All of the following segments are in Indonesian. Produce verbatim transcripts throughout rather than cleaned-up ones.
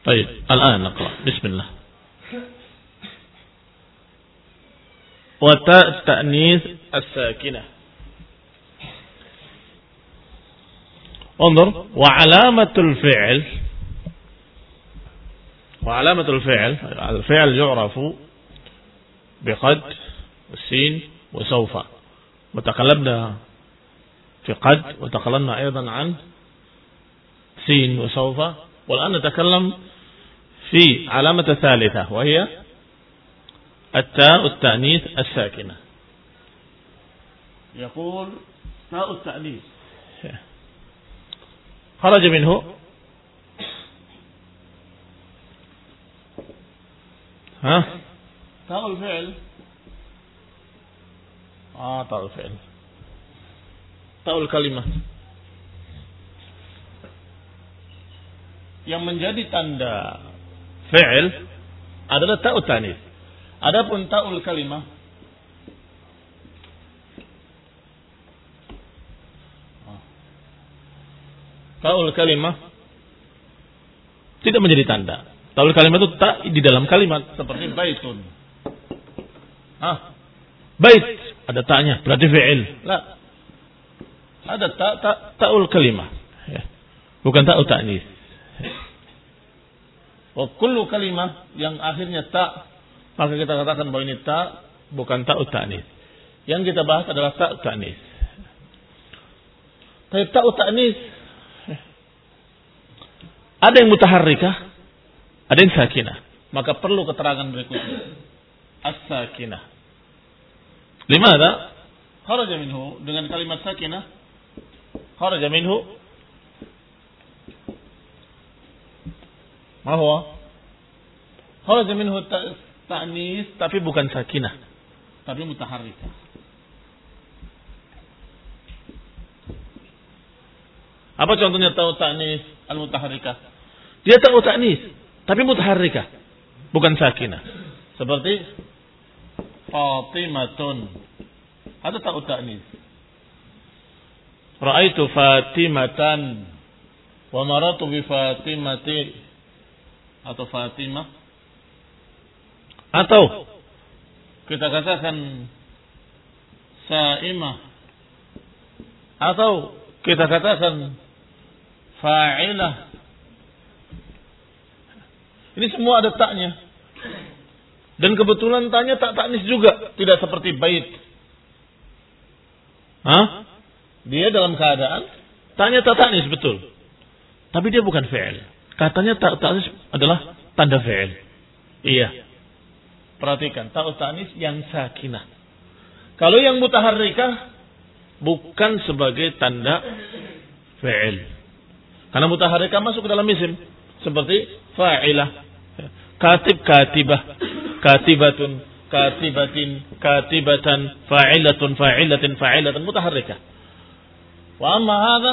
طيب الآن نقرأ بسم الله. وتاء التأنيث الساكنة. انظر وعلامة الفعل وعلامة الفعل الفعل يعرف بقد والسين وسوف، وتكلمنا في قد وتكلمنا أيضا عن سين وسوف، والآن نتكلم في علامة ثالثة وهي التاء التأنيث الساكنة. يقول تاء التأنيث خرج منه ها تاء الفعل آه تاء الفعل تاء الكلمة yang menjadi tanda fi'il adalah ta'ut tanis. Adapun ta'ul kalimah ta'ul kalimah tidak menjadi tanda. Ta'ul kalimah itu tak di dalam kalimat seperti baitun. Ah, bait ada ta'nya berarti fi'il. La. Ada ta ta ta'ul kalimah. Ya. Bukan ta'ut tanis. Wa kullu kalimah yang akhirnya ta, maka kita katakan bahwa ini ta bukan ta'ut ta'nis. Yang kita bahas adalah ta'ut ta'nis. Tapi ta'ut ta'nis ada yang mutaharrikah, ada yang sakinah. Maka perlu keterangan berikutnya. As-sakinah. Limadha kharaja minhu dengan kalimat sakinah? Kharaja minhu ma huwa? Kharaja minhu ta'nis tapi bukan sakinah, tapi mutaharrikah. Apa contohnya ta'u ta'nis al-mutaharrikah? Dia ta'u ta'nis tapi mutaharrikah, bukan sakinah. Seperti Fatimatun. Ada ta'u ta'nis. Ra'aitu Fatimatan wa maratu bi Fatimati atau Fatimah, atau kita katakan Saimah, atau kita katakan Fa'ilah. Ini semua ada taknya, dan kebetulan taknya tak taknis juga, tidak seperti bait. Hah? Dia dalam keadaan taknya tak taknis betul, tapi dia bukan fi'il. Katanya ta'ut ta'nis adalah tanda fi'il. Iya. Perhatikan, ta'ut ta'nis yang sakinah. Kalau yang mutaharrikah bukan sebagai tanda fi'il. Karena mutaharrikah masuk ke dalam isim seperti fa'ilah, katib katibah, katibatun, katibatin, katibatan, fa'ilatun, fa'ilatin, fa'ilatan, mutaharrikah. Wa amma hadha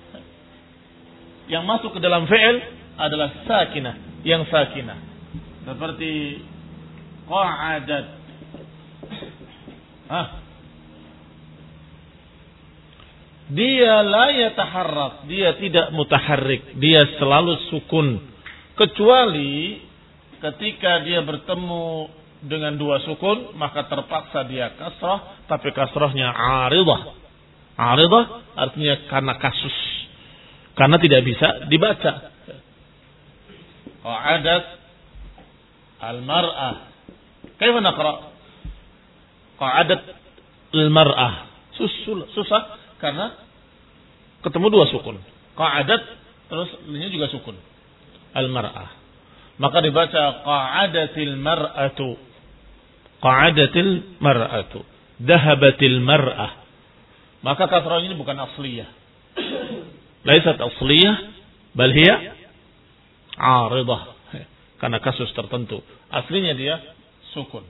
yang masuk ke dalam fi'il adalah sakinah, yang sakinah. Seperti qa'adat. Ah. Dia la yataharrak, dia tidak mutaharrik, dia selalu sukun. Kecuali ketika dia bertemu dengan dua sukun, maka terpaksa dia kasrah, tapi kasrahnya aridah. Aridah artinya karena kasus. Karena tidak bisa dibaca. Qa'adat al-mar'ah. Kaifa naqra? Qa'adat al-mar'ah. Susah karena ketemu dua sukun. Qa'adat terus ini juga sukun. Al-mar'ah. Maka dibaca qa'adatil mar'atu. Qa'adatil mar'atu. Dhahabatil mar'ah. Maka kasrah ini bukan asliyah. Laisat asliyah, bal hiya 'aridah. Karena kasus tertentu. Aslinya dia sukun.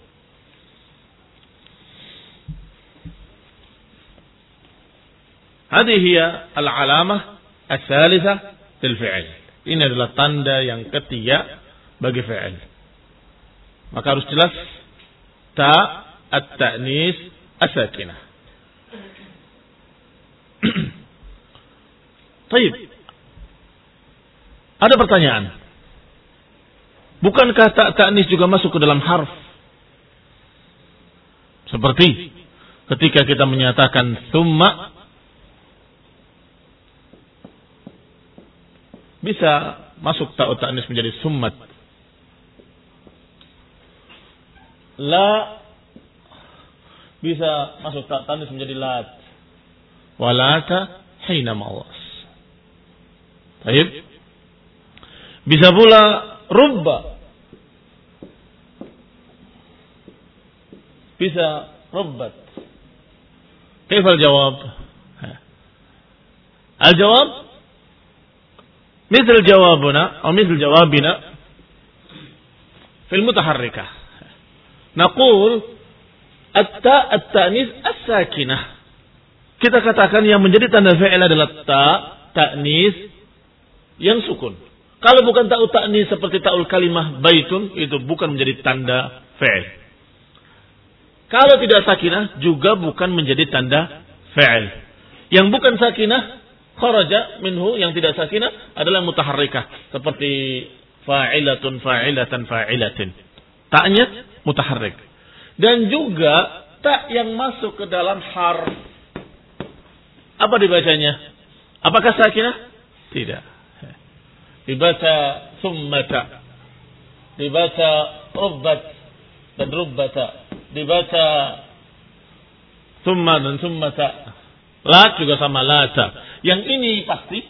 Hadhihi hiya al-'alamah ats-tsalitsah lil fi'il. Ini adalah tanda yang ketiga bagi fi'il. Maka harus jelas ta at-ta'nis as-sakinah. Baik. Ada pertanyaan. Bukankah ta ta'nis juga masuk ke dalam harf? Seperti ketika kita menyatakan summa, bisa masuk ta ta'nis menjadi summat. La bisa masuk ta ta'nis menjadi lat. Walata hina mawas. Baik. Bisa pula rubba. Bisa rubbat. Kaifa al-jawab? Al-jawab مثل جوابنا أو مثل جوابنا في المتحركة نقول التاء التأنيث الساكنة. Kita katakan yang menjadi tanda fi'il adalah ta ta'nis yang sukun. Kalau bukan ta'u ta'nis seperti ta'ul kalimah baitun, itu bukan menjadi tanda fi'il. Kalau tidak sakinah juga bukan menjadi tanda fi'il. Yang bukan sakinah kharaja minhu, yang tidak sakinah adalah mutaharrikah, seperti fa'ilatun fa'ilatan fa'ilatin. Ta'nya mutaharrik. Dan juga ta yang masuk ke dalam harf. Apa dibacanya? Apakah sakinah? Tidak. Dibaca summata, dibaca rubbat dan rubbata, dibaca summa dan summata. Lat juga sama lata. Yang ini pasti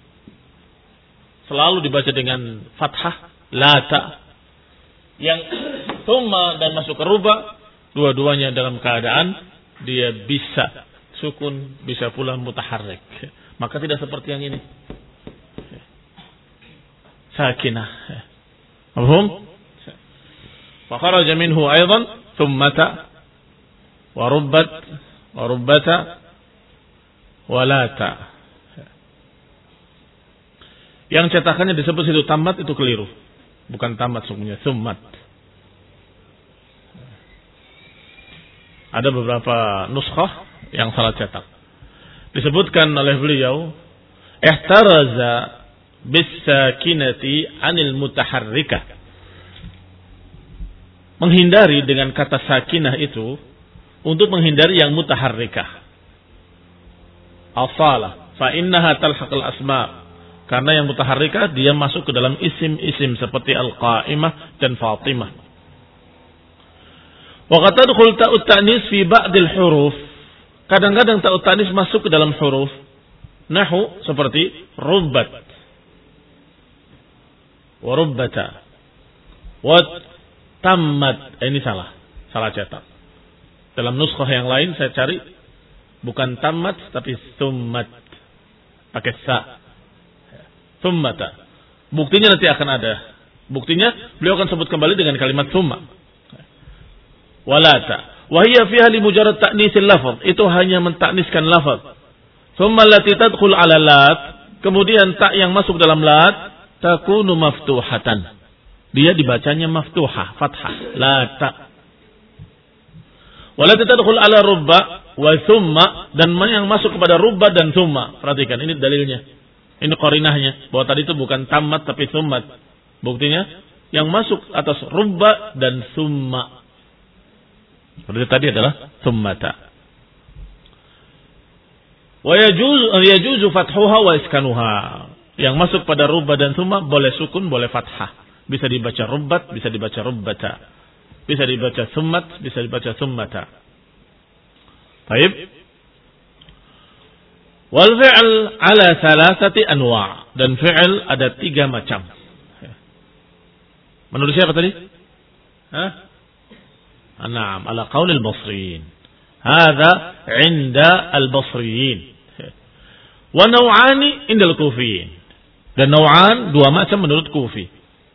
selalu dibaca dengan fathah lata. Yang summa dan masuk ke ruba, dua-duanya dalam keadaan dia bisa sukun, bisa pula mutaharrik. Maka tidak seperti yang ini. Sakinah. Paham? Wa kharaja minhu aidan thummata wa rubbat wa rubbata wa lata. Yang cetakannya disebut situ tamat itu keliru. Bukan tamat sungguhnya, summat. Ada beberapa nuskhah yang salah cetak. Disebutkan oleh beliau, ihtaraza bis-sakinati 'anil mutaharrikah. Menghindari dengan kata sakinah itu untuk menghindari yang mutaharrikah. Asalah, fa innaha talhaqul asma'. Karena yang mutaharrikah dia masuk ke dalam isim-isim seperti al-qa'imah dan Fatimah. Wa qad tadkhul ta'ut ta'nis fi ba'dil huruf. Kadang-kadang ta'ut ta'nis masuk ke dalam huruf. Nahu seperti rubbat wa rubbata wa tammat. Ini salah, salah cetak. Dalam nuskhah yang lain saya cari bukan tammat tapi summat pakai sa. Summata. Buktinya nanti akan ada. Buktinya beliau akan sebut kembali dengan kalimat summa. Walata. Wahiyya fiha li mujarrad ta'nisil lafaz. Itu hanya mentakniskan lafaz. Summa allati tadkhul 'ala lat. Kemudian tak yang masuk dalam lat takunu maftuhatan. Dia dibacanya maftuhah, fathah, lata. Walati tadkhul 'ala rubba wa summa, dan yang masuk kepada rubba dan summa. Perhatikan ini dalilnya. Ini qarinahnya, bahwa tadi itu bukan tamat tapi summat. Buktinya yang masuk atas rubba dan summa. Seperti tadi adalah summata. Wa yajuzu yajuzu fathuha wa iskanuha. Yang masuk pada rubba dan summa boleh sukun, boleh fathah. Bisa dibaca rubbat, bisa dibaca rubbata. Bisa dibaca summat, bisa dibaca summata. Baik. Wal fi'l ala thalathati anwa', dan fi'l ada tiga macam. Menurut siapa tadi? Hah? Naam, ala qaul al-Basriyin. Hadza 'inda al-Basriyin. Wa naw'ani 'inda al-Kufiyin. Dan naw'an dua macam menurut Kufi.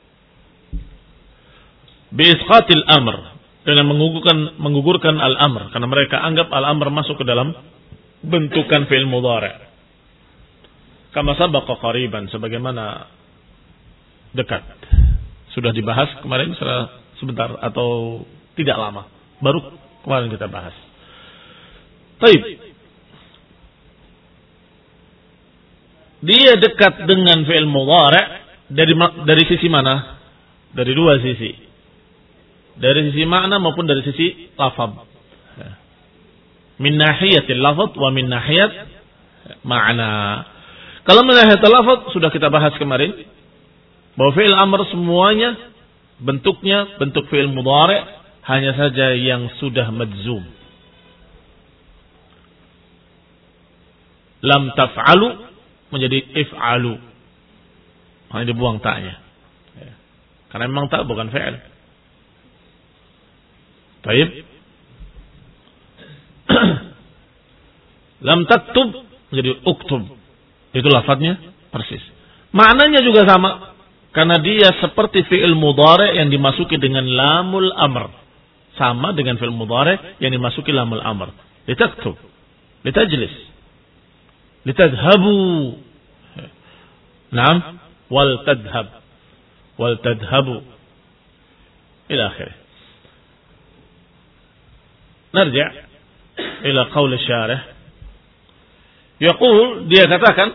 Bi isqatil amr, dengan menggugurkan menggugurkan al-amr, karena mereka anggap al-amr masuk ke dalam bentukan fi'il mudhari'. Kama sabaqa qariban, sebagaimana dekat. Sudah dibahas kemarin sebentar atau tidak lama. Baru kemarin kita bahas. Baik. Dia dekat dengan fi'il mudhari' dari dari sisi mana? Dari dua sisi. Dari sisi makna maupun dari sisi lafaz. Min nahiyatil lafaz wa min nahiyat makna. Kalau min nahiyatil lafaz sudah kita bahas kemarin bahwa fi'il amr semuanya bentuknya bentuk fi'il mudhari', hanya saja yang sudah majzum. Lam taf'alu menjadi if'alu. Hanya dibuang ta'nya. Karena memang tak bukan fi'il. Baik. Lam taktub menjadi uktub. Itu lafadznya persis. Maknanya juga sama. Karena dia seperti fi'il mudhari' yang dimasuki dengan lamul amr. Sama dengan fi'il mudhari' yang dimasuki lamul amr. Litaktub. Litajlis. Litadhabu. Naam. Wal tadhab. Wal tadhabu. Ila akhirnya. Narja' ila qaul syarih. Yaqul, dia katakan,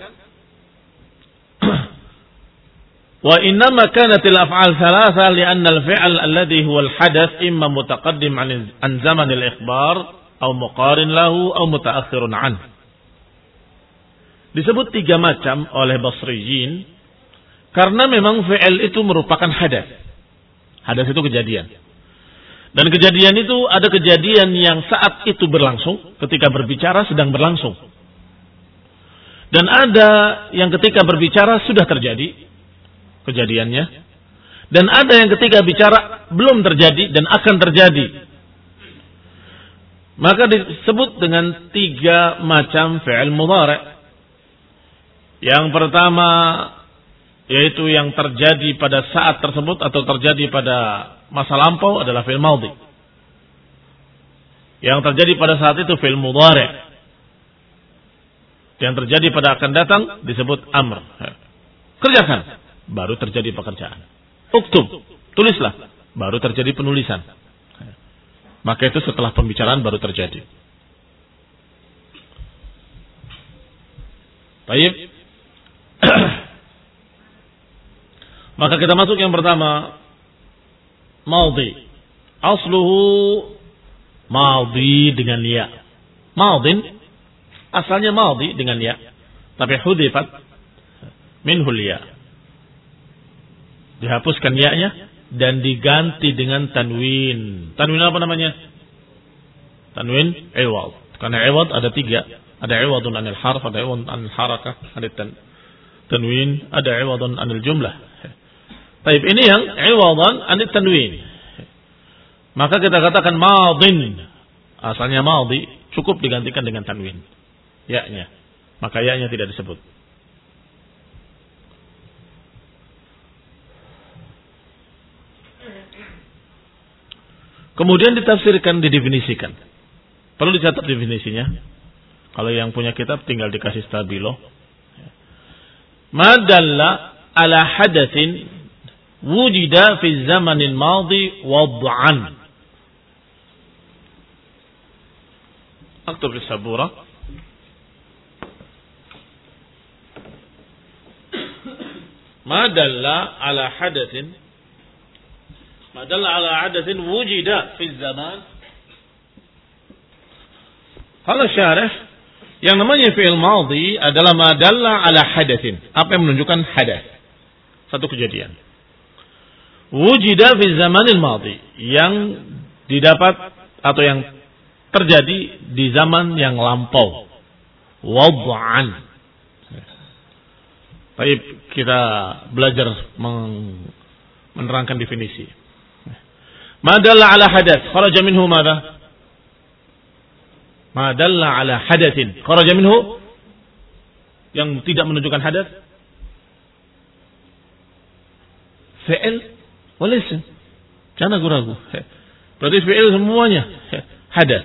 wa innama kanat al-af'al thalatha li'anna al-fi'l alladhi huwa al-hadath imma mutaqaddim 'an zaman al-ikhbar aw muqarin lahu aw mutaakhirun 'an. Disebut tiga macam oleh Basriyin karena memang fi'il itu merupakan hadath. Hadath itu kejadian. Dan kejadian itu ada kejadian yang saat itu berlangsung, ketika berbicara sedang berlangsung. Dan ada yang ketika berbicara sudah terjadi kejadiannya. Dan ada yang ketika bicara belum terjadi dan akan terjadi. Maka disebut dengan tiga macam fi'il mudhari'. Yang pertama yaitu yang terjadi pada saat tersebut atau terjadi pada masa lampau adalah fi'il madhi. Yang terjadi pada saat itu fi'il mudhari'. Yang terjadi pada akan datang disebut amr. Kerjakan, baru terjadi pekerjaan. Uktub, tulislah, baru terjadi penulisan. Maka itu setelah pembicaraan baru terjadi. Baik. Maka kita masuk yang pertama, madhi. Asluhu madhi dengan ya. Madhin asalnya madhi dengan ya, tapi hudifat minhul ya. Dihapuskan ya-nya dan diganti dengan tanwin. Tanwin apa namanya? Tanwin iwad. Karena iwad ada tiga. Ada iwadun anil harf, ada iwadun anil harakah, ada tan tanwin, ada iwadun anil jumlah. Baik, ini yang iwadun anil tanwin. Maka kita katakan madhin. Asalnya madhi, cukup digantikan dengan tanwin. Ya-nya. Maka ya-nya tidak disebut. Kemudian ditafsirkan, didefinisikan. Perlu dicatat definisinya. Kalau yang punya kitab tinggal dikasih stabilo. Ma dalla ala hadatsin wujida fi zamanil madhi wad'an. Aktub di sabura. Ma dalla ala hadatsin ma dalla ala hadatsin wujida fi zaman. Kalau syarih, yang namanya fi'il madhi adalah ma dalla ala hadatsin, apa yang menunjukkan hadath, satu kejadian. Wujida fi zamanil madhi, yang didapat atau yang terjadi di zaman yang lampau. Wad'an. Baik, kita belajar menerangkan definisi. Ma dalla ala hadath, kharaja minhu madha? Ma dalla ala hadatsin, kharaja minhu, yang tidak menunjukkan hadath. Fi'il wal ism. Jangan ragu-ragu. Berarti fi'il semuanya hadath.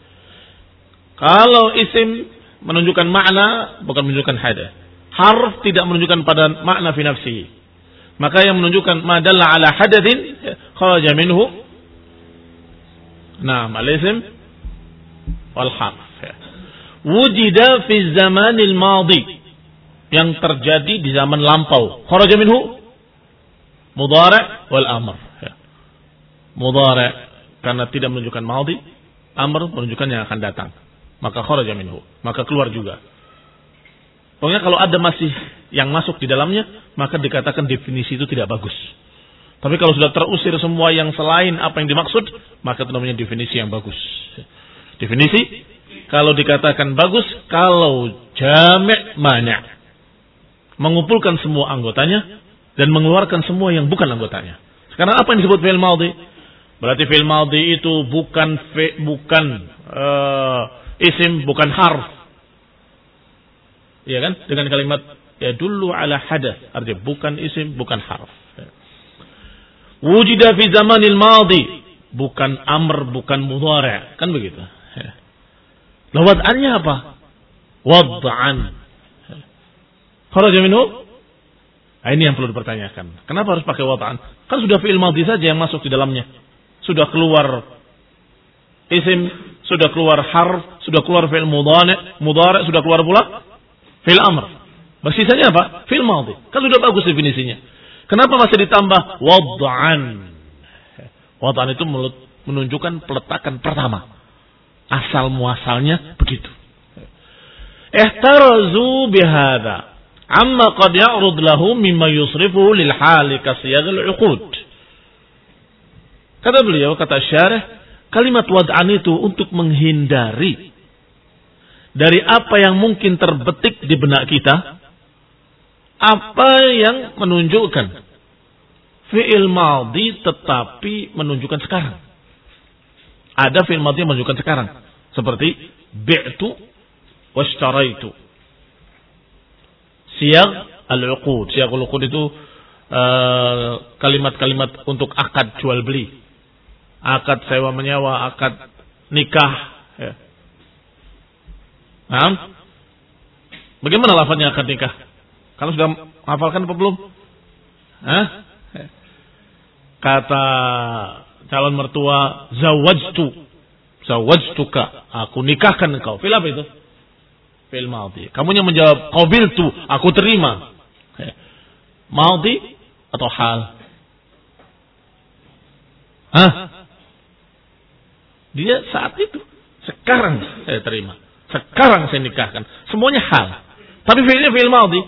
Kalau isim menunjukkan makna, bukan menunjukkan hadath. Harf tidak menunjukkan pada makna fi nafsihi. Maka yang menunjukkan ma dalla ala hadatsin kharaja minhu, na'am, al-ism wal harf. Wujida fi zamanil madhi, yang terjadi di zaman lampau. Kharaja minhu mudhari' wal amr. Ya. Mudhari' karena tidak menunjukkan madhi, amr menunjukkan yang akan datang. Maka kharaja minhu, maka keluar juga. Pokoknya kalau ada masih yang masuk di dalamnya, maka dikatakan definisi itu tidak bagus. Tapi kalau sudah terusir semua yang selain apa yang dimaksud, maka itu namanya definisi yang bagus. Definisi kalau dikatakan bagus, kalau jami' mani', mengumpulkan semua anggotanya dan mengeluarkan semua yang bukan anggotanya. Sekarang apa yang disebut fi'il madhi? Berarti fi'il madhi itu bukan fi, bukan uh, isim, bukan harf. Iya kan? Dengan kalimat yadullu ala hadath, artinya bukan isim, bukan harf. Wujida fi zamanil madhi, bukan amr, bukan mudhari', kan begitu. Lah wad'annya apa? Wad'an. Kharaja minhu? Nah, ini yang perlu dipertanyakan. Kenapa harus pakai wad'an? Kan sudah fi'il madhi saja yang masuk di dalamnya. Sudah keluar isim, sudah keluar harf, sudah keluar fi'il mudhari', mudhari' sudah keluar pula fi'il amr. Basisanya apa? Fi'il madhi. Kan sudah bagus definisinya. Kenapa masih ditambah wad'an? Wad'an itu menunjukkan peletakan pertama. Asal muasalnya begitu. Ihtarazu bihadza amma qad ya'rud lahu mimma yusrifuhu lil hali ka siyagil 'uqud. Kata beliau, kata syarih, kalimat wad'an itu untuk menghindari dari apa yang mungkin terbetik di benak kita, apa yang menunjukkan fi'il madhi tetapi menunjukkan sekarang. Ada fi'il madhi yang menunjukkan sekarang, seperti bi'tu washtaraitu. Siyag al-uqud. Siyag al-uqud itu uh, kalimat-kalimat untuk akad jual beli, akad sewa menyewa, akad nikah. Ya. Nah, bagaimana lafaznya akad nikah? Kalau sudah hafalkan apa belum? Hah? Kata calon mertua, zawajtu, zawajtuka, aku nikahkan engkau. Fil apa itu? Fil madhi. Kamu yang menjawab qabiltu, aku terima. Madhi atau hal? Hah? Dia saat itu, sekarang saya terima, sekarang saya nikahkan. Semuanya hal. Tapi fi'ilnya fi'il madhi.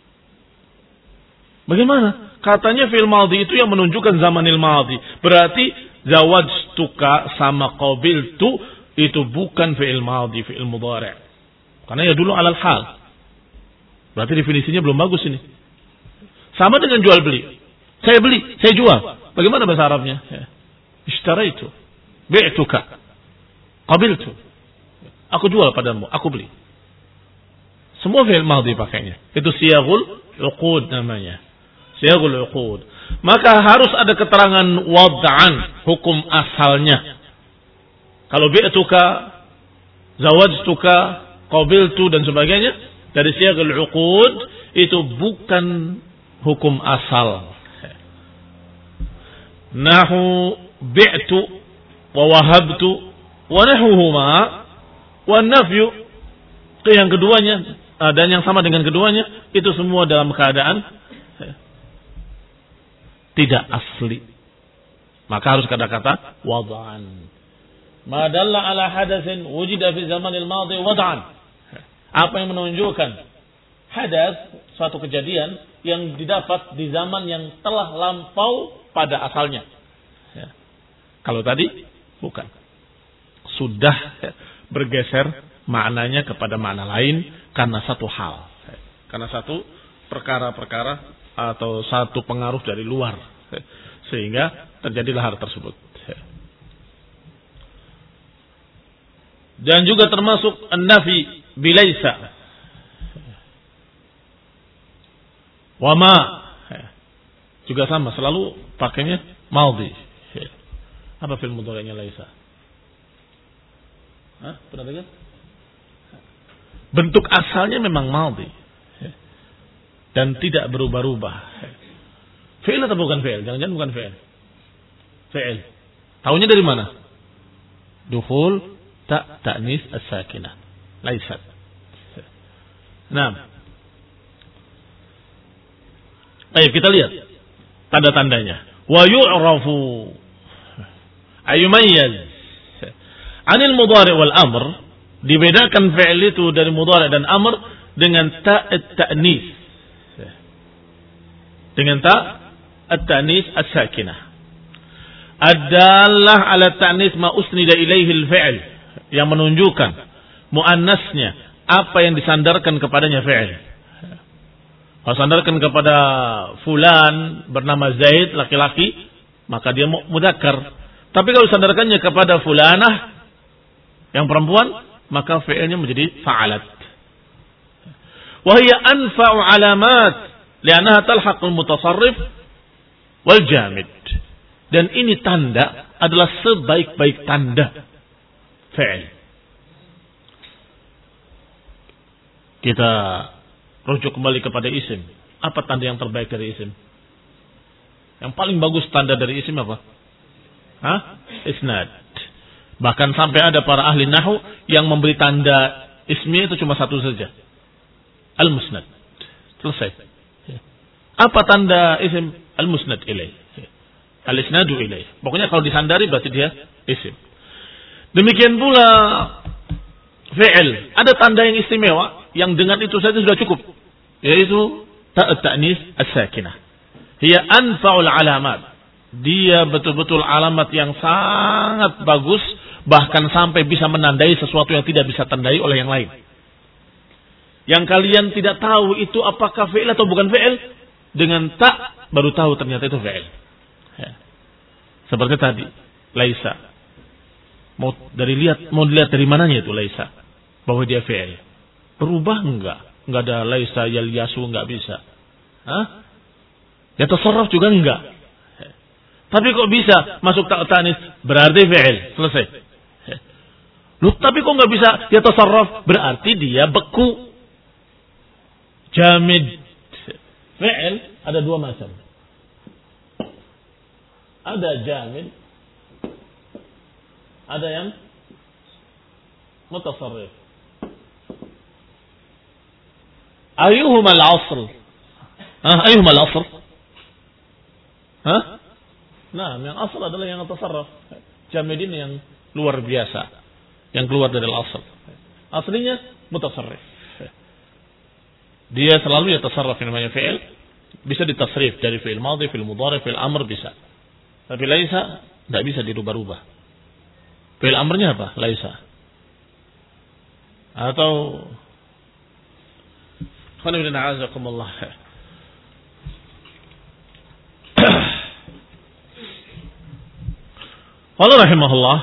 Bagaimana? Katanya fi'il madhi itu yang menunjukkan zamanil madhi. Berarti zawajtuka sama qabiltu itu bukan fi'il madhi, fi'il mudhari'. Karena ya dulu alal hal. Berarti definisinya belum bagus ini. Sama dengan jual beli. Saya beli, saya jual. Bagaimana bahasa Arabnya? Ishtaraitu, bi'tuka, qabiltu. Aku jual padamu, aku beli. Semua fi'il madhi pakainya. Itu siyagul uqud namanya. Siyagul uqud. Maka harus ada keterangan wad'an, hukum asalnya. Kalau bi'tuka, zawajtuka, qabiltu dan sebagainya dari siyagul uqud itu bukan hukum asal. Nahu bi'tu wa wahabtu wa nahuhuma wa nafyu, yang keduanya dan yang sama dengan keduanya itu semua dalam keadaan tidak asli. Maka harus kata-kata wad'an. Ma dalla ala hadatsin wujida fi zamanil madhi wad'an. Apa yang menunjukkan hadas, suatu kejadian yang didapat di zaman yang telah lampau pada asalnya. Ya. Kalau tadi bukan. Sudah bergeser maknanya kepada makna lain karena satu hal. Karena satu perkara-perkara atau satu pengaruh dari luar, sehingga terjadilah hal tersebut. Dan juga termasuk an-nafi bilaisa wa ma, juga sama, selalu pakainya madhi. Apa fil mudhari'nya laisa? Hah? Pernah dengar? Bentuk asalnya memang madhi dan tidak berubah-ubah. Fi'il atau bukan fi'il? Jangan-jangan bukan fi'il. Fi'il. Tahunya dari mana? Dukhul ta ta'nis as-sakinah. Laisat. Nah. Ayo kita lihat. tanda-tandanya. Wa yu'rafu ayumayyaz anil mudhari' wal amr, dibedakan fi'il itu dari mudhari' dan amr dengan ta' at-ta'nis, dengan ta' at-ta'nis as-sakinah ad-dallah ala ta'nis ma usnida ilaihi al-fi'l, yang menunjukkan muannasnya apa yang disandarkan kepadanya fi'il. Kalau sandarkan kepada fulan bernama Zaid laki-laki, maka dia mudzakkar. Tapi kalau sandarkannya kepada fulanah yang perempuan, maka fi'ilnya menjadi fa'alat. Wa hiya anfa'u alamat li'annaha talhaqul mutasarrif wal jamid. Dan ini tanda adalah sebaik-baik tanda fi'il. Kita rujuk kembali kepada isim. Apa tanda yang terbaik dari isim? Yang paling bagus tanda dari isim apa? Hah? Isnad. Bahkan sampai ada para ahli nahwu yang memberi tanda ismi itu cuma satu saja. Al-musnad. Selesai. Apa tanda isim? Al-musnad ilaih. Al-isnadu ilaih. Pokoknya kalau disandari berarti dia isim. Demikian pula fi'il. Ada tanda yang istimewa yang dengan itu saja sudah cukup, yaitu ta'at ta'nis as-sakinah. Hiya anfa'ul alamat. Dia betul-betul alamat yang sangat bagus, bahkan sampai bisa menandai sesuatu yang tidak bisa tandai oleh yang lain. Yang kalian tidak tahu itu apakah fi'il atau bukan fi'il, dengan ta' baru tahu ternyata itu fi'il. Ya. Seperti tadi, laisa. Mau dari lihat, mau dilihat dari mananya itu laisa, bahwa dia fi'il. Berubah enggak? Enggak ada laisa yal yasu, enggak bisa. Hah? Ya tasarruf juga enggak. Tapi kok bisa masuk ta'ut ta'nis? Berarti fi'il. Selesai. Loh, tapi kok enggak bisa ya tasarruf? Berarti dia beku. Jamid. Fi'il ada dua macam. Ada jamid. Ada yang mutasarrif. Ayuhuma al-asl? Hah, ayuhuma al-asl? Hah? Nah, yang asal adalah yang tasarruf. Jamid ini yang luar biasa, yang keluar dari al-asl. Aslinya mutasarrif. Dia selalu ya tasarruf, yang namanya fi'il. Bisa ditasrif dari fi'il madhi, fi'il mudhari, fi'il amr bisa. Tapi laisa tidak bisa dirubah-rubah. Fi'il amrnya apa? Laisa. Atau Qul a'azakumullah. Qala rahimahullah,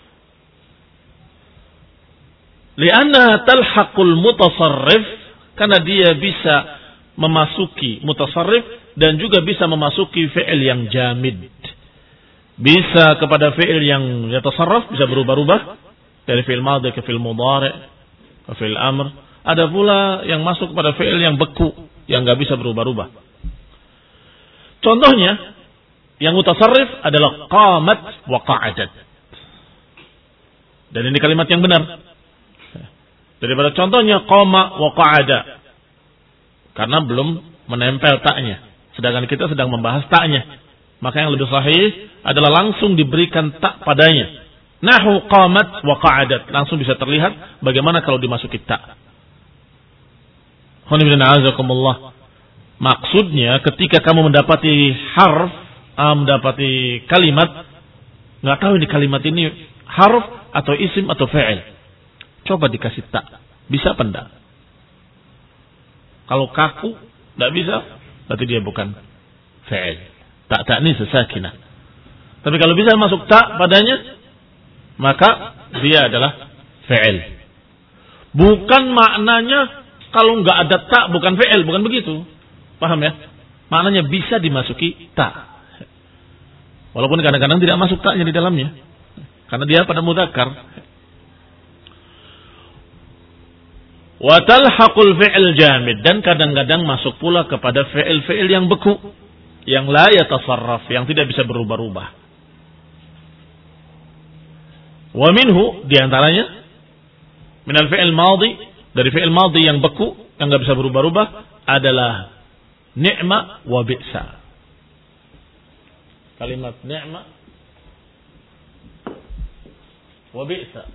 li'annaha talhaqul mutasarrif, karena dia bisa memasuki mutasarrif dan juga bisa memasuki fi'il yang jamid. Bisa kepada fi'il yang yatasarraf, bisa berubah-ubah dari fi'il madhi ke fi'il mudhari ke fi'il amr. Ada pula yang masuk kepada fi'il yang beku, yang enggak bisa berubah-ubah. Contohnya, yang mutasarrif adalah qamat wa qa'adat. Dan ini kalimat yang benar. Daripada contohnya qama wa qa'ada. Karena belum menempel taknya. Sedangkan kita sedang membahas taknya. Maka yang lebih sahih adalah langsung diberikan tak padanya. Nahu qamat wa qa'adat. Langsung bisa terlihat bagaimana kalau dimasuki tak. Maksudnya ketika kamu mendapati harf, mendapati kalimat, nggak tahu ini kalimat ini harf atau isim atau fi'il, coba dikasih tak, bisa apa enggak? Kalau kaku nggak bisa, berarti dia bukan fi'il. Tak tak ini sakinah. Tapi kalau bisa masuk tak padanya, maka dia adalah fi'il. Bukan maknanya kalau nggak ada tak bukan fi'il, bukan begitu. Paham ya? Maknanya bisa dimasuki tak. Walaupun kadang-kadang tidak masuk taknya di dalamnya. Karena dia pada mudzakkar. Wa talhaqul fi'il jamid, dan kadang-kadang masuk pula kepada fi'il-fi'il yang beku, yang la yatasarraf, yang tidak bisa berubah-ubah. Wa minhu, di antaranya minal fi'il madhi, dari fi'il madhi yang beku, yang enggak bisa berubah-ubah adalah ni'ma wa bi'sa. kalimat ni'ma wa bi'sa.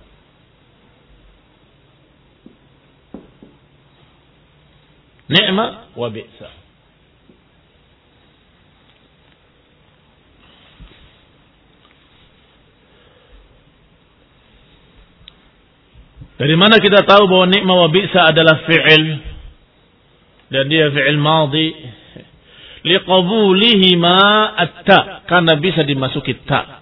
Ni'ma wa bi'sa. Dari mana kita tahu bahwa ni'ma wa bi'sa adalah fi'il dan dia fi'il madhi? Liqabulihima at-ta, karena bisa dimasuki ta.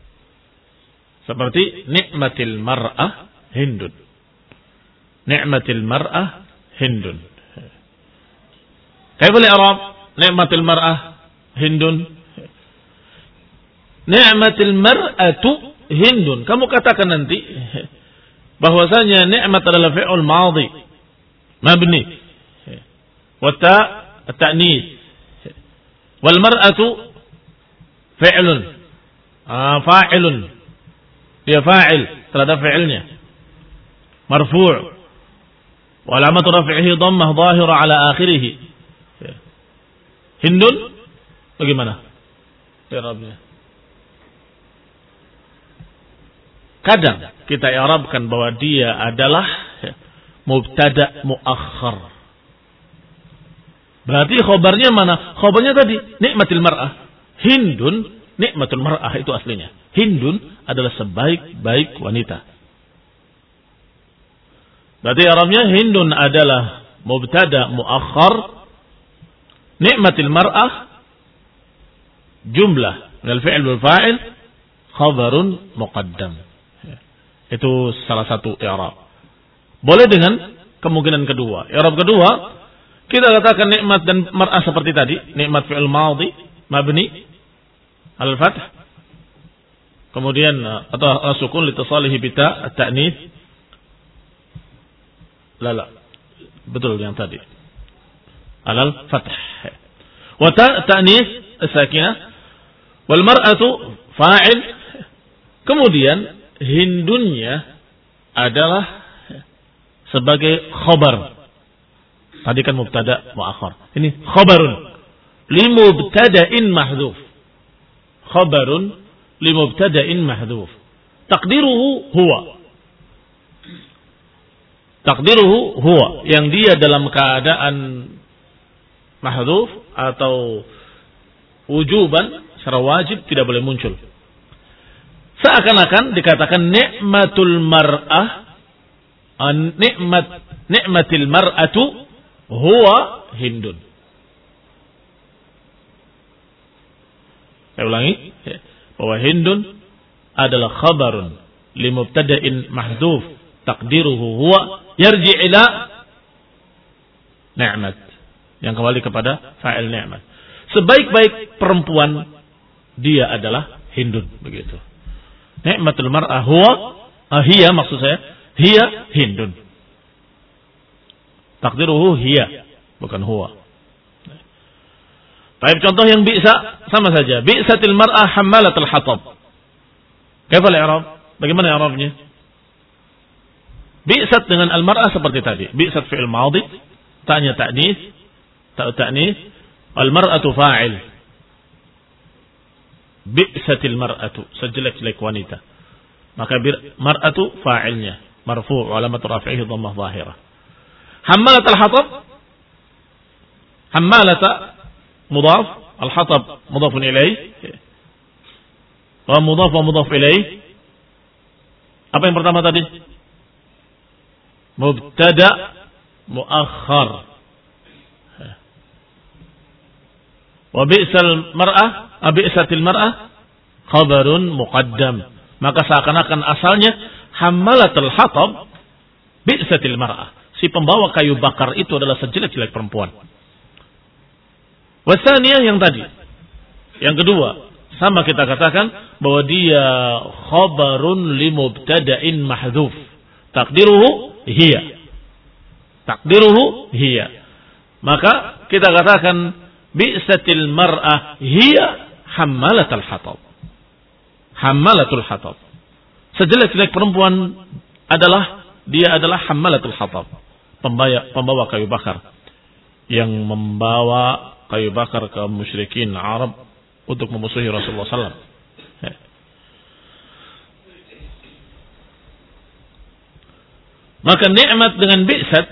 Seperti ni'matil mar'ah Hindun. Ni'matil mar'ah Hindun. Kaifa al-i'rab ni'matil mar'ah Hindun? Ni'matil mar'atu Hindun. Kamu katakan nanti bahwasanya nikmat adalah fi'il madhi mabni wa ta at-ta'nis wal mar'atu fi'lun fa'ilun, dia fa'il, terhadap fi'ilnya marfu' wa alamatu raf'ihi dhammah dhahira ala akhirih. Hindun bagaimana i'rabnya? Kadang kita i'rabkan bahwa dia adalah mubtada muakhar. Berarti khabarnya mana? Khabarnya tadi nikmatil mar'ah. Hindun, nikmatul mar'ah itu aslinya. Hindun adalah sebaik-baik wanita. Berarti i'rabnya Hindun adalah mubtada muakhar. Nikmatil mar'ah jumlah minal fi'il wal fa'il khabarun muqaddam. Itu salah satu i'rab. Boleh dengan kemungkinan kedua. I'rab kedua, kita katakan nikmat dan mar'ah seperti tadi. Nikmat fi'il madhi mabni al-fath. Kemudian atau sukun litasalihi bita at-ta'nits. La la. Betul yang tadi. Al-fath. Wa ta'nits as-sakinah wal mar'atu fa'il. Kemudian Hindunnya adalah sebagai khabar. Tadi kan mubtada muakhar. Ini khabarun li mubtada'in mahdhuf. Khabarun li mubtada'in mahdhuf. Taqdiruhu huwa. Taqdiruhu huwa, yang dia dalam keadaan mahdhuf atau wujuban secara wajib tidak boleh muncul. Seakan-akan dikatakan nikmatul mar'ah, nikmat nikmatil mar'atu huwa Hindun. Saya ulangi, bahwa Hindun adalah khabarun li mubtada'in mahdhuf taqdiruhu huwa yarji' ila ni'mat, yang kembali kepada fa'il ni'mat. Sebaik-baik perempuan dia adalah Hindun, begitu. Nikmatul mar'ah huwa, ah, hiya maksud saya, hiya Hindun. Takdiruhu hiya, bukan huwa. Baik, contoh yang bi'sa sama saja. Bi'satil mar'ah hammalatul hatab. Kaifa al-i'rab? Bagaimana i'rabnya? Bi'sat dengan al-mar'ah seperti tadi. Bi'sat fi'il madhi, ta'nya ta'nis, ta'u ta'nis, al-mar'atu fa'il. Bi'satil mar'atu, sejelek-jelek wanita. Maka mar'atu fa'ilnya marfu' wa alamat raf'ihi dhammah dhahirah. Hammalat al-hatab, hammalata mudhaf, al-hatab mudhafun ilaih, wa mudhaf wa mudhaf ilaih. Apa yang pertama tadi? Mubtada muakhar. Wa bi'sal mar'ah, bi'satil mar'ah khabarun muqaddam. Maka seakan-akan asalnya hammalatul hatab bi'satil mar'ah. Si pembawa kayu bakar itu adalah sejelek-jelek perempuan. Wasaniyah yang tadi. Yang kedua, sama kita katakan bahwa dia khabarun li mubtada'in mahdhuf. Takdiruhu hiya. Takdiruhu hiya. Maka kita katakan bi'satil mar'ah hiya hammalatul hatab. Hammalatul hatab. Sejelek-jelek perempuan adalah dia adalah hammalatul hatab. Pembawa, pembawa kayu bakar yang membawa kayu bakar ke musyrikin Arab untuk memusuhi Rasulullah sallallahu alaihi wasallam. Maka nikmat dengan bi'sat,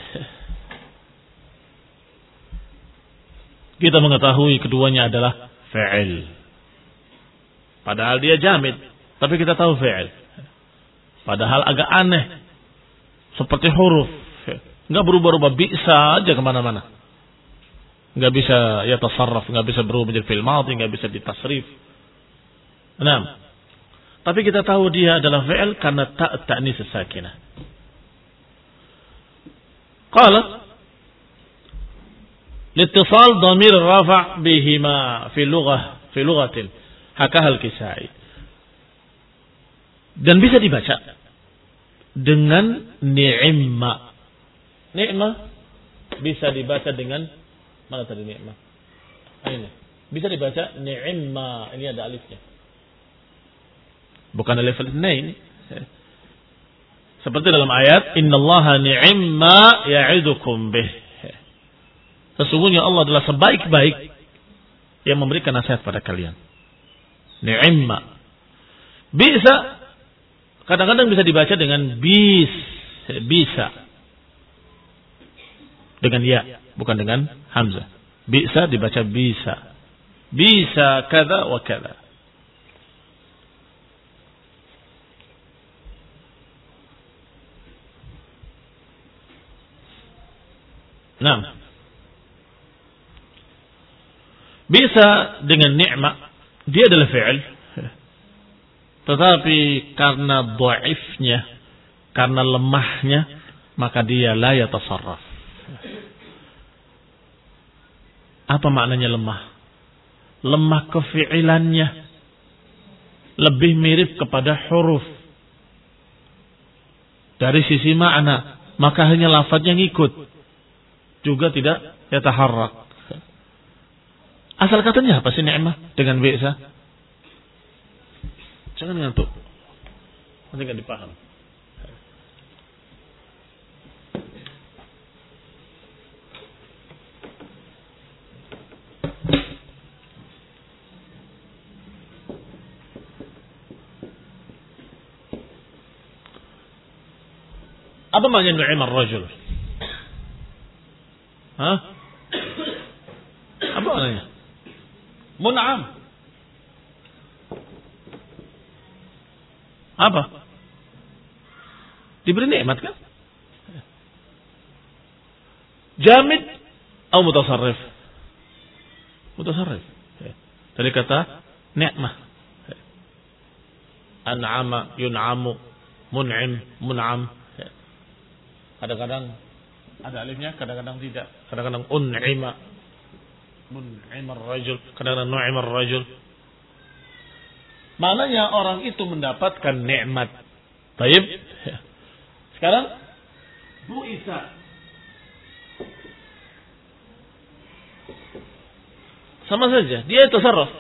kita mengetahui keduanya adalah fi'il. Padahal dia jamid, tapi kita tahu fi'il. Padahal agak aneh, seperti huruf, nggak berubah-ubah, bisa aja kemana-mana. Nggak bisa ya tasarruf, nggak bisa berubah menjadi fi'il madhi, nggak bisa ditasrif. Nah, tapi kita tahu dia adalah fi'il karena ta' ta'nis sakinah. Qala liittisal dhamir rafa' bihima fi lughah fi lughatin hakah al-Kisai. Dan bisa dibaca dengan ni'ma. Ni'ma bisa dibaca dengan mana tadi ni'ma? Ini. Bisa dibaca ni'ma. Ini ada alifnya. Bukan alif al-ithnain. Seperti dalam ayat innallaha ni'ma ya'idukum bih. Sesungguhnya Allah adalah sebaik-baik yang memberikan nasihat pada kalian. Ni'ma. Bisa kadang-kadang bisa dibaca dengan bis. Bisa. Dengan ya, bukan dengan hamzah. Bisa dibaca bisa. Bisa kada wa kada. Nah, bisa dengan ni'ma, dia adalah fi'il, tetapi karena dhaifnya, karena lemahnya, maka dia la yatasarraf. Apa maknanya lemah? Lemah kefi'ilannya, lebih mirip kepada huruf. Dari sisi makna, maka hanya lafadznya ngikut. Juga tidak yataharrak. Asal katanya apa sih ni'mah dengan bi'sa? Jangan ngantuk. Nanti enggak dipaham. Apa makna ni'mar rajul? Hah? Apa maknanya? Mun'am. Apa? Diberi nikmat kan? Jamid atau mutasarrif? Mutasarrif. Dari kata nikmah. An'ama, yun'amu, mun'im, mun'am. Kadang-kadang ada alifnya, kadang-kadang tidak. Kadang-kadang un'ima, mun'imar rajul, kadang-kadang nu'imar rajul. Maknanya orang itu mendapatkan nikmat. Baik. Sekarang Bu Isa. Sama saja, dia tasarruf.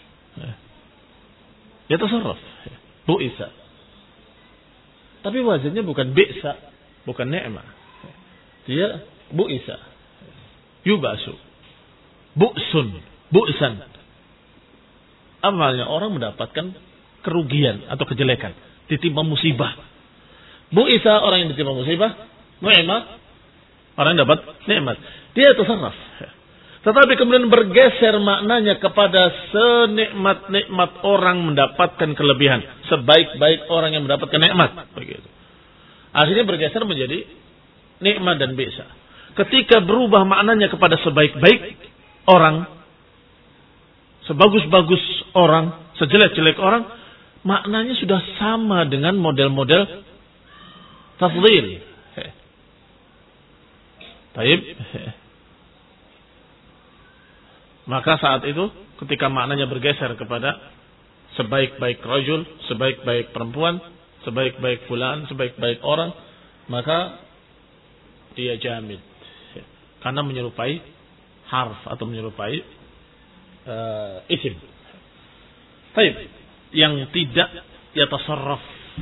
Dia tasarruf. Bu Isa. Tapi wazannya bukan bi'sa, bukan ni'mah. Dia Bu Isa. Yubasu. Bu'sun. Bu'san. Amalnya orang mendapatkan kerugian atau kejelekan. Ditimpa musibah. Bu Isa orang yang ditimpa musibah. Ni'mah. Orang yang dapat nikmat. Dia tasarruf. Tetapi kemudian bergeser maknanya kepada senikmat-nikmat orang mendapatkan kelebihan. Sebaik-baik orang yang mendapatkan nikmat. Begitu. Akhirnya bergeser menjadi nikmat dan bi'sa. Ketika berubah maknanya kepada sebaik-baik orang, sebagus-bagus orang, sejelek-jelek orang, maknanya sudah sama dengan model-model tafdhil. Baik. Maka saat itu ketika maknanya bergeser kepada sebaik-baik rajul, sebaik-baik perempuan, sebaik-baik fulan, sebaik-baik orang, maka dia jamid. Karena menyerupai harf atau menyerupai uh, isim. Baik, yang tidak yatasarraf.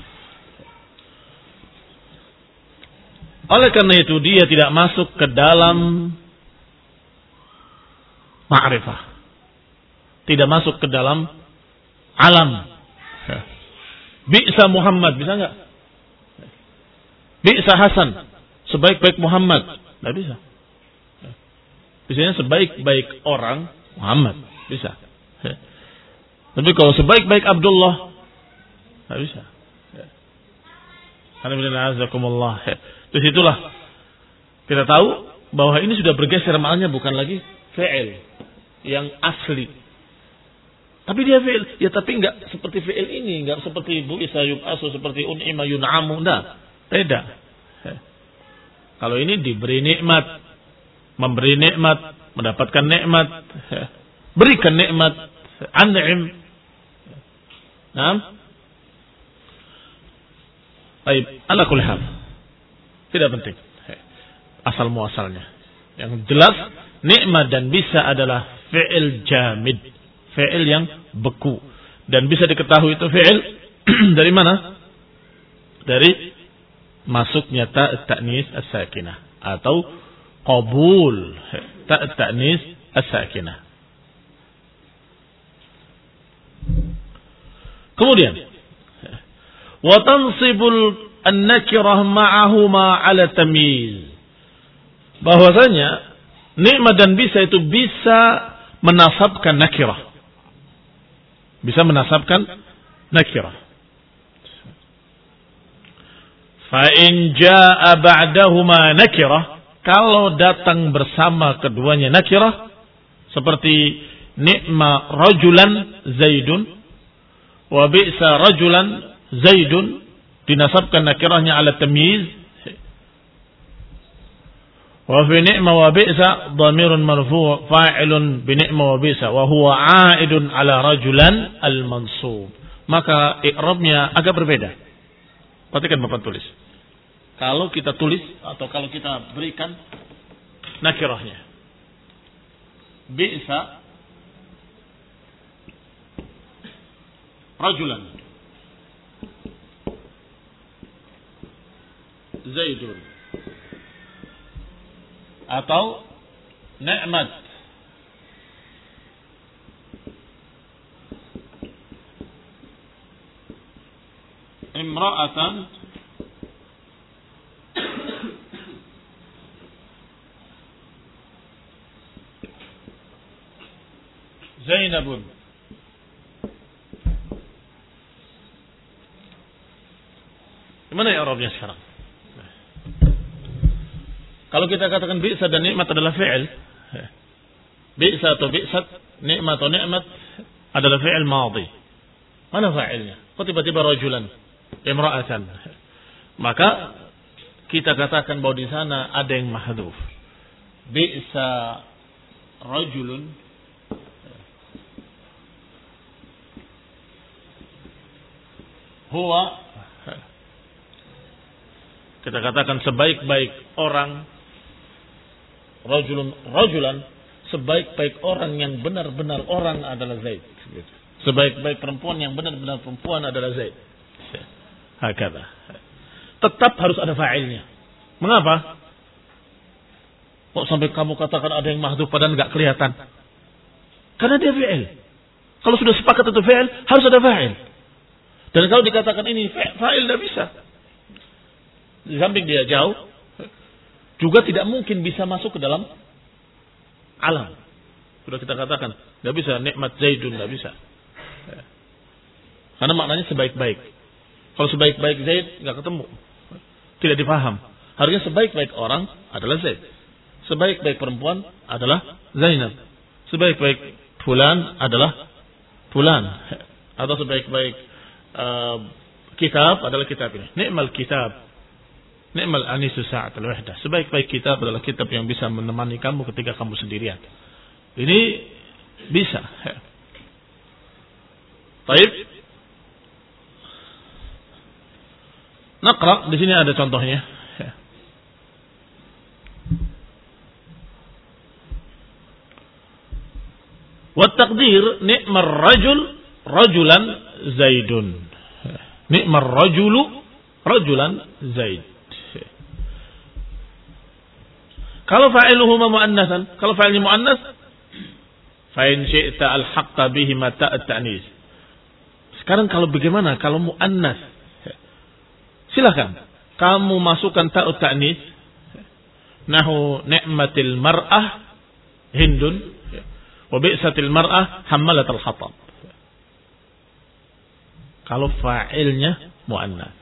Oleh karena itu dia tidak masuk ke dalam ma'rifah. tidak masuk ke dalam alam. Bi'sa Muhammad, bisa enggak? Bi'sa Hasan, sebaik-baik Muhammad, enggak bisa. Biasanya sebaik-baik orang Muhammad, bisa. Tapi kalau sebaik-baik Abdullah, enggak bisa. Alhamdulillah. Di situlah kita tahu bahwa ini sudah bergeser maknanya, bukan lagi fi'il yang asli. Tapi dia fi'il, ya tapi enggak seperti fi'il ini, enggak seperti Bu Isa yub'asu, seperti un'ima yun'amu, enggak. Beda. Kalau ini diberi nikmat, memberi nikmat, mendapatkan nikmat, berikan nikmat, an'im. Naam. Baik, ala kulli hal. Tidak penting asal muasalnya. Yang jelas nikmat dan bisa adalah fi'il jamid, fi'il yang beku, dan bisa diketahui itu fi'il dari mana? Dari masuknya ta' ta'nis as-sakinah atau qabul ta' ta'nis as-sakinah. Kemudian wa tansibul an-nakirah ma'ahuma 'ala tamyiz. Bahwasanya nikmat dan bisa itu bisa menasabkan nakirah. Bisa menasabkan nakirah. Fa in jaa ba'dahuma nakirah, kalau datang bersama keduanya nakirah, seperti ni'ma rajulan Zaidun wa bi'sa rajulan Zaidun, dinasabkan nakirahnya ala tamyiz. Wa fi ni'ma wa bi'sa dhamirun marfu' fa'ilun bi ni'ma wa bi'sa wa huwa 'a'idun ala rajulan al-mansub. Maka i'rabnya agak berbeda. Perhatikan Bapak tulis. Kalau kita tulis atau kalau kita berikan nakirahnya, bi'sa rajulan Zaidun, atau ni'mat imra'atan Zainabun. Gimana ya Arabnya sekarang? Kalau kita katakan bi'sa dan nikmat adalah fi'il, bi'sa atau bi'sat, nikmat atau nikmat adalah fi'il madhi. Mana fa'ilnya? Kok tiba-tiba rajulan, imra'atan? Maka kita katakan bahwa di sana ada yang mahdhuf. Bi'sa rajulun huwa, kita katakan sebaik-baik orang, rajulun rajulan, sebaik-baik orang yang benar-benar orang adalah Zaid. Sebaik-baik perempuan yang benar-benar perempuan adalah Zaid. Hakada. Tetap harus ada fa'ilnya. Mengapa? Kok sampai kamu katakan ada yang mahdhuf padahal enggak kelihatan? Karena dia fi'il. Kalau sudah sepakat itu fi'il, harus ada fa'il. Dan kalau dikatakan ini fa'il tidak bisa. Di samping dia jauh, juga tidak mungkin bisa masuk ke dalam alam. Sudah kita katakan, tidak bisa nikmat Zaidun, tidak bisa. Karena maknanya sebaik-baik. Kalau sebaik-baik Zaid nggak ketemu, tidak dipaham. Harusnya sebaik-baik orang adalah Zaid, sebaik-baik perempuan adalah Zainab, sebaik-baik fulan adalah fulan, atau sebaik-baik uh, kitab adalah kitab ini. Ni'mal kitab, ni'mal anisu sa'at al-wahdah. Sebaik-baik kitab adalah kitab yang bisa menemani kamu ketika kamu sendirian. Ini bisa. Baik. Naqra, di sini ada contohnya. Wa taqdir ni'mar rajul rajulan Zaidun. Ni'mar rajulu rajulan Zaid. Kalau fa'iluhuma muannatsan, kalau fa'ilnya muannas, Fa in syi'ta alhaqta bihi mata at-ta'nis. Sekarang kalau bagaimana kalau muannas? Silakan kamu masukkan ta'ut ta'nis. Nahu ni'matil mar'ah Hindun wa bi'satil mar'ah hammalatul hatab. Kalau fa'ilnya muannas.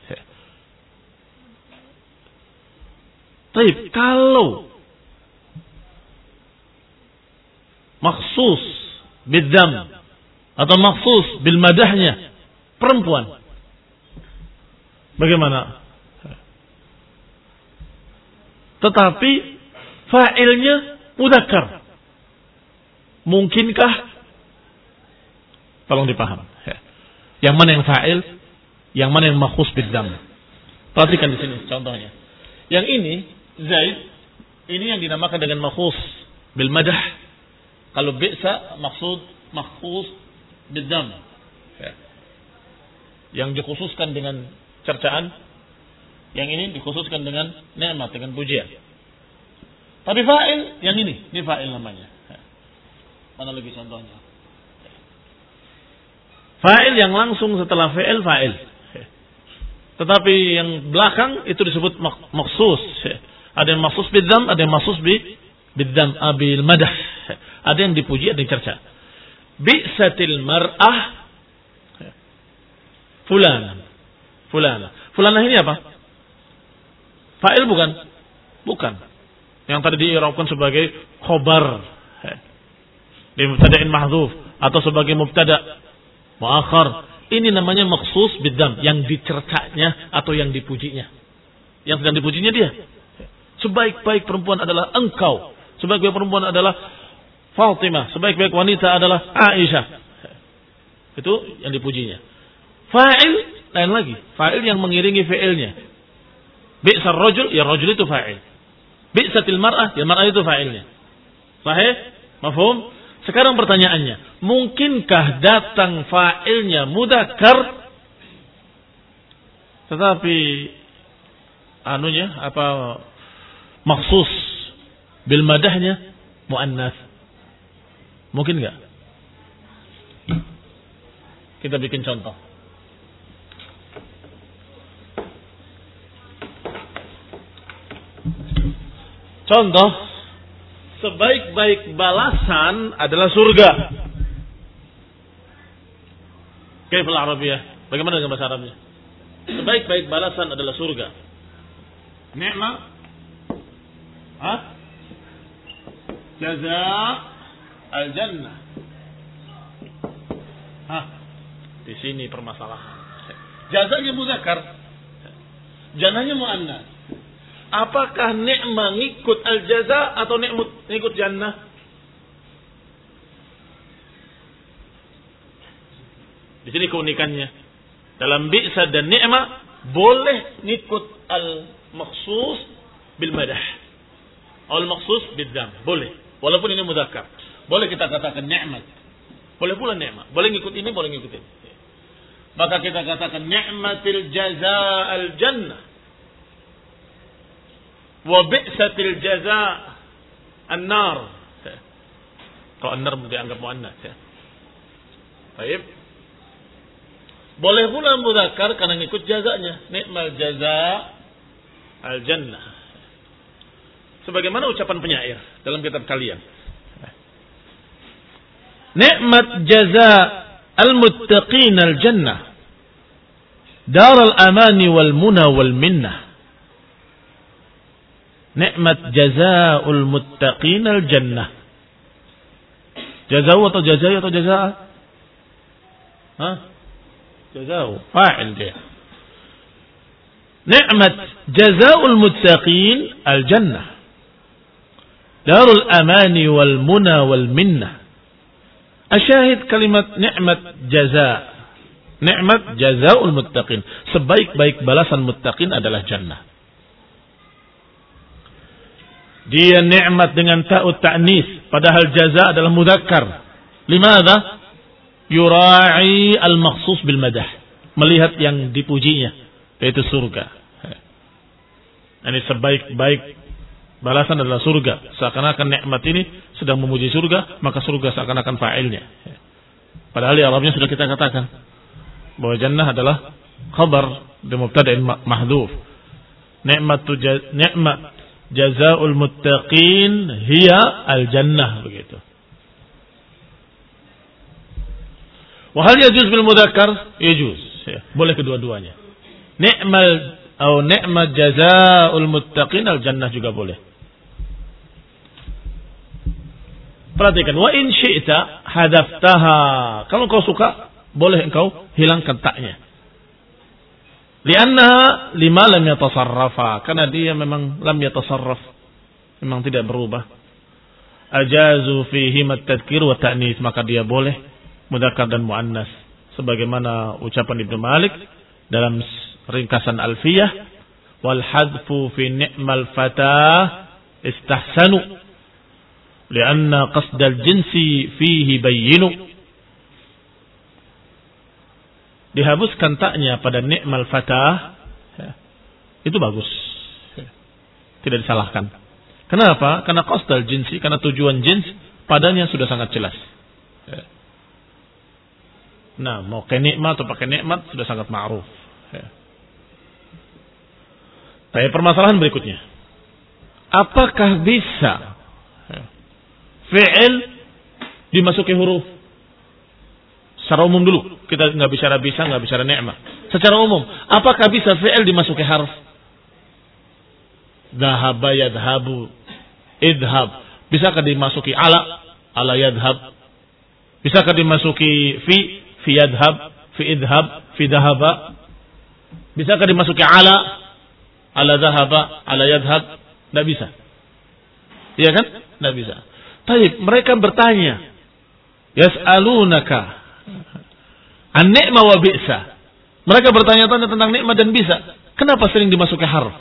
Baik, kalau maksus bidzam atau maksus bil madahnya perempuan, bagaimana? Tetapi fa'ilnya mudzakkar, mungkinkah? Tolong dipaham. Yang mana yang fa'il, yang mana yang maksus bidzam? Perhatikan di sini contohnya. Yang ini Zaid, ini yang dinamakan dengan maksus bil madah. Kalau bi'sa maksud maksus bidzam. Yang dikhususkan dengan cercaan, yang ini dikhususkan dengan nikmat, dengan pujian. Tapi fa'il yang ini, ini fa'il namanya. Mana lagi contohnya? Fa'il yang langsung setelah fi'il fa'il. Tetapi yang belakang itu disebut mak- maksus. Ada yang maksus bidzam, ada yang maksus bi bidzam abil madah. Ada yang dipuji, ada yang cerca. Bi'satil mar'ah fulana. Fulana. Fulana ini apa? Fa'il bukan? Bukan. Yang tadi diirabkan sebagai khobar. Di mubtada'in mahdzuf atau sebagai mubtada' muakhar. Ini namanya maksus bidzam, yang dicercanya atau yang dipujinya. Yang sedang dipujinya dia. Sebaik-baik perempuan adalah engkau. Sebaik-baik perempuan adalah Fatimah. Sebaik-baik wanita adalah Aisyah. Itu yang dipujinya. Fa'il lain lagi. Fa'il yang mengiringi fi'ilnya. Bi'sar rajul, ya rajul itu fa'il. Bi'satil mar'ah, ya mar'ah itu fa'ilnya. Sahih? Mafhum? Sekarang pertanyaannya, mungkinkah datang fa'ilnya mudzakkar tetapi anunya apa maksus bil madahnya muannas? Mungkin enggak? Kita bikin contoh. Contoh, sebaik-baik balasan adalah surga. Kaifal Arabiyah? Bagaimana dengan bahasa Arabnya? Sebaik-baik balasan adalah surga. Ni'ma? Hah? Jazaa al-jannah. Hah? Di sini permasalahan. Jazanya mudzakkar. Jannahnya muannas. Apakah ni'mah ngikut al-jaza atau ni'mah ngikut jannah? Di sini keunikannya. Dalam bi'sa dan ni'mah boleh ngikut al-maksus bil madah. Al-maksus bil dzam. Boleh. Walaupun ini mudzakkar. Boleh kita katakan ni'mat. Boleh pula ni'mah. Boleh ngikut ini, boleh ngikut ini. Maka kita katakan ni'matil jaza al-jannah. Wa bi'satil jaza an-nar. Kalau an-nar dianggap muannas ya. Baik. Boleh pula mudzakkar karena ngikut jazanya. Ni'mal jaza al-jannah. Sebagaimana ucapan penyair dalam kitab kalian. Ni'mat jaza al-muttaqin al-jannah. Darul amani wal muna wal minnah. Ni'mat jazaa'ul muttaqin al-jannah. Jazaa'u atau jazai atau jazaa? Hah? Jazaa'u. Fa'il dia. Ni'mat jazaa'ul muttaqin al-jannah. Darul amani wal muna wal minnah. Asyahid kalimat ni'mat jazaa'. Ni'mat jazaa'ul muttaqin. Sebaik-baik balasan muttaqin adalah jannah. Dia nikmat dengan ta'ut ta'nis, padahal jaza adalah mudzakkar. Limadha? Yura'i al-makhsus bil madah. Melihat yang dipujinya, yaitu surga. Ini sebaik-baik Balasan adalah surga. Seakan-akan nikmat ini sedang memuji surga, maka surga seakan-akan fa'ilnya. Padahal di Arabnya sudah kita katakan bahwa jannah adalah khabar di mubtada'in mahdhuf. Nikmatu nikmat jazaa'ul muttaqin hiya al-jannah, begitu. Wa hal yajuz bil mudzakkar? Yajuz. Boleh kedua-duanya. Ni'mal atau ni'mat jazaa'ul muttaqin al-jannah juga boleh. Perhatikan, wa in syi'ta hadaftaha. Kalau kau suka, boleh engkau hilangkan taknya. Liannaha lima lam yatasarrafa, karena dia memang lam yatasarraf, memang tidak berubah. Ajazu fihi at-tadhkir wa ta'nis, maka dia boleh mudzakkar dan muannas, sebagaimana ucapan Ibnu Malik dalam ringkasan Alfiyah, wal hadfu fi ni'mal fatah istahsanu lianna qasdal jinsi fihi bayyinu. Dihapuskan taknya pada ni'mal fatah, ya, itu bagus, ya, tidak disalahkan. Kenapa? Karena qasdal jinsi, karena tujuan jins padanya sudah sangat jelas, ya. Nah, mau pakai nikmat atau pakai nikmat sudah sangat ma'ruf, ya. Tapi permasalahan berikutnya, apakah bisa, ya, fi'il dimasuki huruf? Secara umum dulu, kita nggak bicara bisa, nggak bicara ni'mah. Secara umum, apakah bisa fi'il dimasuki harf? Dhahaba yadhabu, idhab. Bisakah dimasuki ala, ala yadhab? Bisakah dimasuki fi, fi yadhab, fi idhab, fi dhahaba? Bisakah dimasuki ala, ala dhahaba, ala yadhab? Tidak bisa. Iya kan? Tidak bisa. Tapi mereka bertanya, yas'alunaka an-ni'ma wa bi'sa. Mereka bertanya-tanya tentang nikmat dan bisa. Kenapa sering dimasuki harf?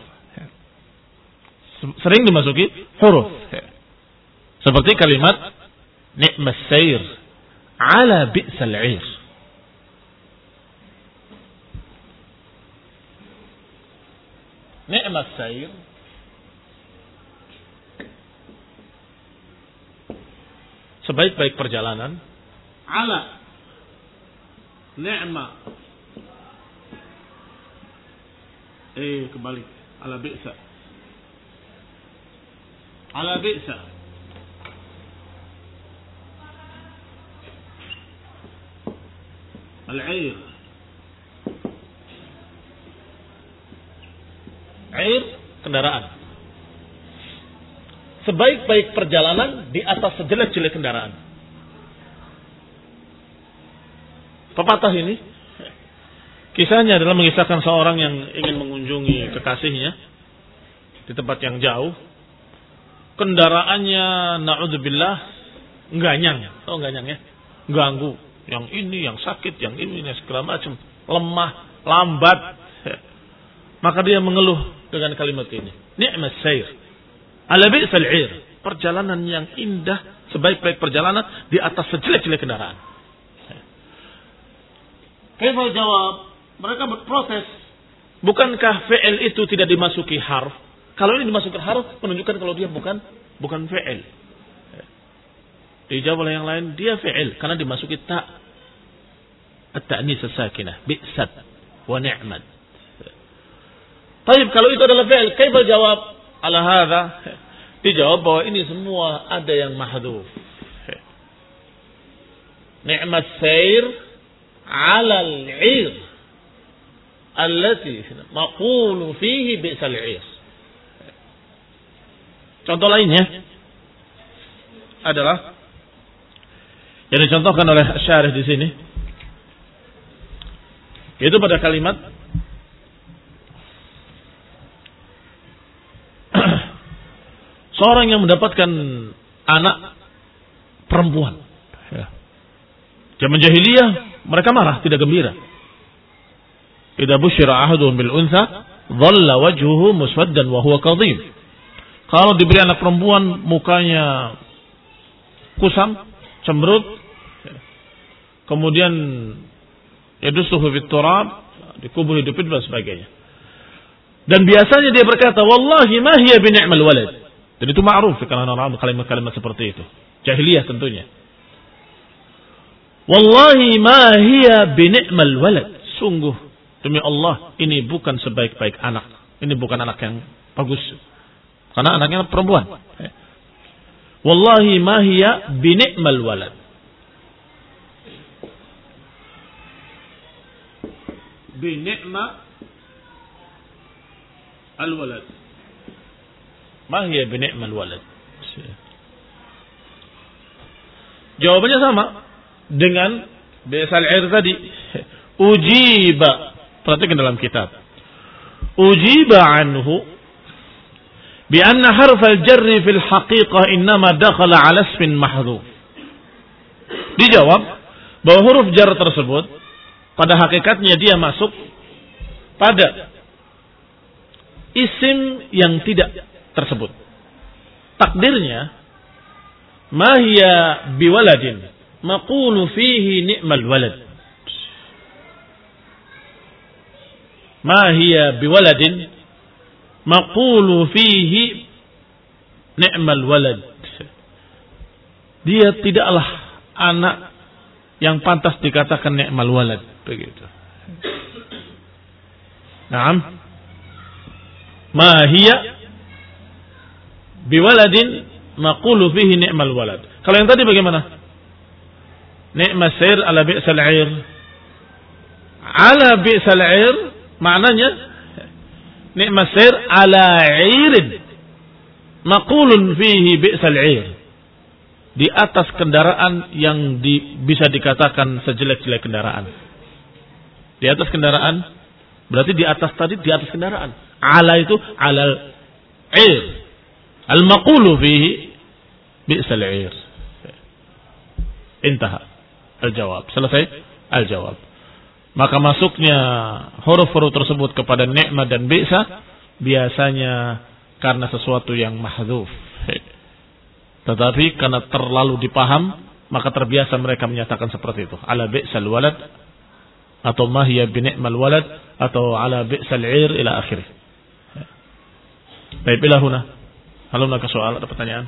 Sering dimasuki huruf. Seperti kalimat ni'mas sayr ala bi'sal 'ir. Ni'mas sayr sebaik-baik perjalanan, ala ni'ma, eh kembali, ala bi'sa, ala bi'sa, al-'ir, 'ir kendaraan. Sebaik-baik perjalanan di atas sejelek-jelek kendaraan. Pepatah ini kisahnya adalah mengisahkan seorang yang ingin mengunjungi kekasihnya di tempat yang jauh. Kendaraannya na'udzubillah engganyang, oh engganyang ya, ganggu, yang ini, yang sakit, yang ini, yang segala macam, lemah, lambat. Maka dia mengeluh dengan kalimat ini, ni'mas sayr ala bi'sal 'ir, perjalanan yang indah, sebaik-baik perjalanan di atas sejelek-jelek kendaraan. Kaifa jawab? Mereka berprotes. Bukankah fi'il itu tidak dimasuki harf? Kalau ini dimasuki harf, menunjukkan kalau dia bukan bukan fi'il. Dijawab oleh yang lain, dia fi'il karena dimasuki ta, at-ta'nis as-sakinah, bi'sat wa ni'mat. Baik, kalau itu adalah fi'il, kaifa jawab? Ala hadza, dijawab bahwa ini semua ada yang mahdhuf. Ni'mat sayr 'ala al-'ir allati maqulu fihi bi'sal 'ir. Contoh lainnya adalah yang dicontohkan oleh syarih di sini, yaitu pada kalimat seorang yang mendapatkan anak perempuan. Ya. Zaman jahiliyah mereka marah, tidak gembira. Idza busyira ahaduhum bil untha dhalla wajhuhu muswaddan wa huwa kadhib. Kalau diberi anak perempuan mukanya kusam, cemberut, kemudian yadusuhu fit turab, dikubur hidup-hidup dan sebagainya. Dan biasanya dia berkata, wallahi ma hiya bi ni'mal walad. Dan itu ma'ruf di kalangan orang kalimat-kalimat seperti itu. Jahiliyah tentunya. Wallahi ma hiya bini'mal walad. Sungguh demi Allah ini bukan sebaik-baik anak. Ini bukan anak yang bagus. Karena anaknya perempuan. Wallahi ma hiya bini'mal walad. Bini'ma al-walad. Ma hiya bini'mal walad. Jawabannya sama dengan bi'sal 'ir tadi. Ujiba. Perhatikan dalam kitab. Ujiba anhu bi anna harf al-jarr fil haqiqah innama dakhala 'ala ismin mahdhuf. Dijawab bahwa huruf jar tersebut pada hakikatnya dia masuk pada isim yang tidak tersebut. Takdirnya ma hiya biwaladin maqulu fihi ni'mal walad. Ma hiya biwaladin maqulu fihi ni'mal walad. Dia tidaklah anak yang pantas dikatakan ni'mal walad, begitu. Naam. Ma hiya biwaladin maqulu fihi ni'mal walad. Kalau yang tadi bagaimana? Ni'mas sair ala bi'sal 'ir. Ala bi'sal 'ir maknanya ni'mas sair ala 'irin maqulun fihi bi'sal 'ir. Di atas kendaraan yang di, bisa dikatakan sejelek-jelek kendaraan. Di atas kendaraan berarti di atas tadi di atas kendaraan. Ala itu alal 'ir. Al-maqulu fihi bi'sal 'ir. Intaha al-jawab. Selesai al-jawab. Maka masuknya huruf-huruf tersebut kepada ni'mah dan bi'sa biasanya karena sesuatu yang mahdzuf. Tetapi karena terlalu dipaham, maka terbiasa mereka menyatakan seperti itu. Ala bi'sal walad atau ma hiya bini'mal walad atau ala bi'sal 'ir ila akhirih. Baik, ila huna. Hal hunaka soal, ada pertanyaan?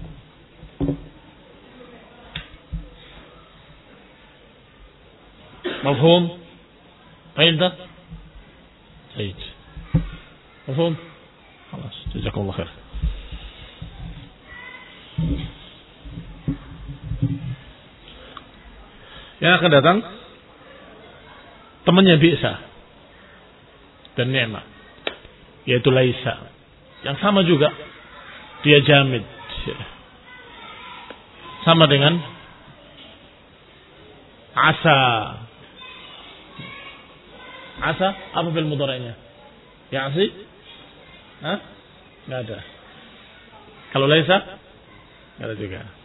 Mafhum? Ain dah? Baik. Mafhum? Khalas, jazakallahu khair. Yang akan datang temannya bi'sa dan ni'mah, yaitu laisa, yang sama juga dia jamid, sama dengan asa. Asa apa fil mudhari'nya? Ya'si? Hah? Enggak ada. Kalau laisa enggak ada juga.